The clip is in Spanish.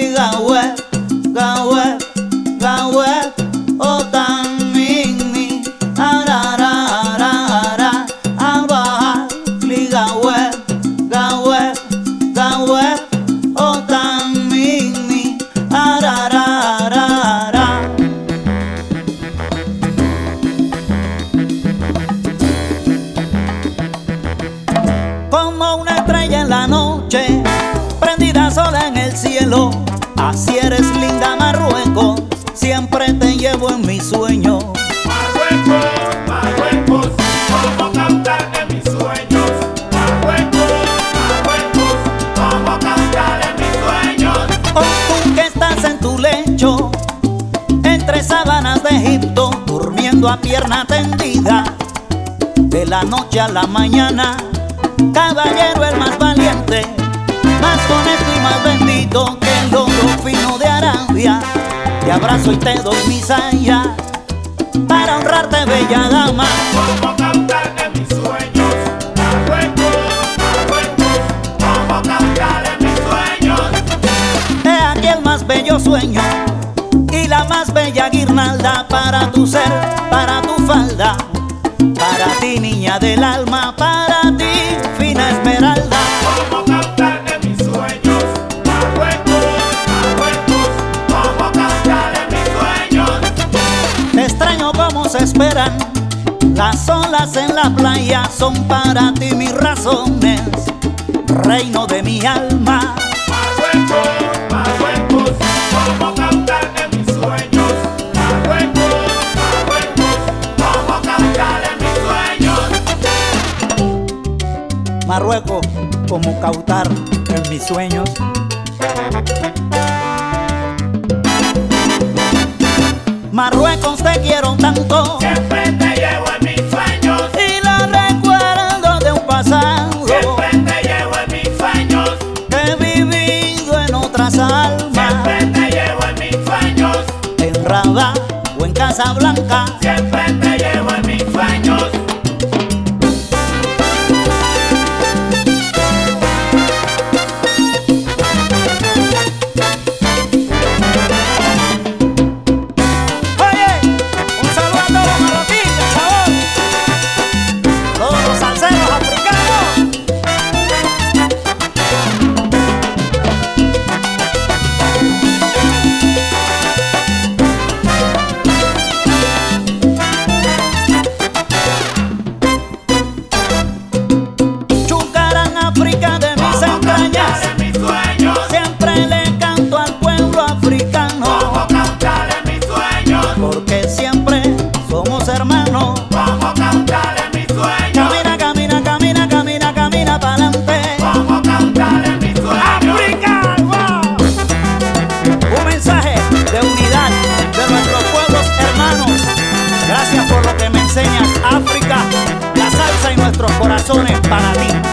gawe, gawe, gawe, otan mini, arararara, abaja, li gawe, gawe, gawe, otan mini, arararara. Como una estrella en la noche, prendida sola en el cielo, así eres linda Marruecos, siempre te llevo en mis sueños. Marruecos, Marruecos, como cantar en mis sueños. Marruecos, Marruecos, como cantar en mis sueños. Oh, tú que estás en tu lecho, entre sábanas de Egipto, durmiendo a pierna tendida, de la noche a la mañana, caballero el más valiente, más honesto y más bendito que el oro fino de Arabia. Te abrazo y te doy mi saya para honrarte, bella dama. Como cantar en mis sueños. Marruecos, Marruecos, como cantar en mis sueños. He aquí el más bello sueño y la más bella guirnalda para tu ser, para tu falda, para ti niña del alma, para ti fina esmeralda. Como cantar en mis sueños. Marruecos, Marruecos, como cantar en mis sueños. Te extraño como se esperan las olas en la playa, son para ti mis razones, reino de mi alma. Marruecos, Marruecos, como cantar en mis sueños. Marruecos, Marruecos, como cantar en mis sueños. Marruecos, como cautar en mis sueños. Marruecos, te quiero tanto, Siempre te llevo en mis sueños. y la recuerdo de un pasado Siempre te llevo en mis sueños. que he vivido en otras almas, Siempre te llevo en mis sueños. en Rabat o en Casablanca. Siempre te llevo en mis sueños. Oye, un saludo a todos los marroquíes, por favor, todos los salseros africanos. Chucarán África de mis Como entrañas, cantar en mis sueños. siempre le canto al pueblo africano, Como cantar en mis sueños. porque siempre somos hermanos. Como cantar en mis sueños. Camina, camina, camina, camina, camina pa'lante. Como cantar en mis sueños. ¡África! ¡Wow! Un mensaje de unidad de nuestros pueblos hermanos. Gracias por lo que me enseñas, África. La salsa y nuestros corazones para ti.